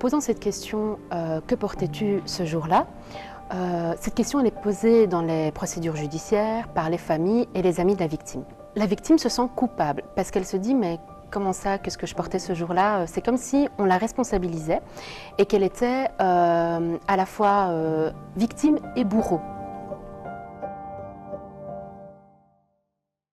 posant cette question « Que portais-tu ce jour-là » cette question elle est posée dans les procédures judiciaires par les familles et les amis de la victime. La victime se sent coupable parce qu'elle se dit « mais comment ça, qu'est-ce que je portais ce jour-là » C'est comme si on la responsabilisait et qu'elle était à la fois victime et bourreau.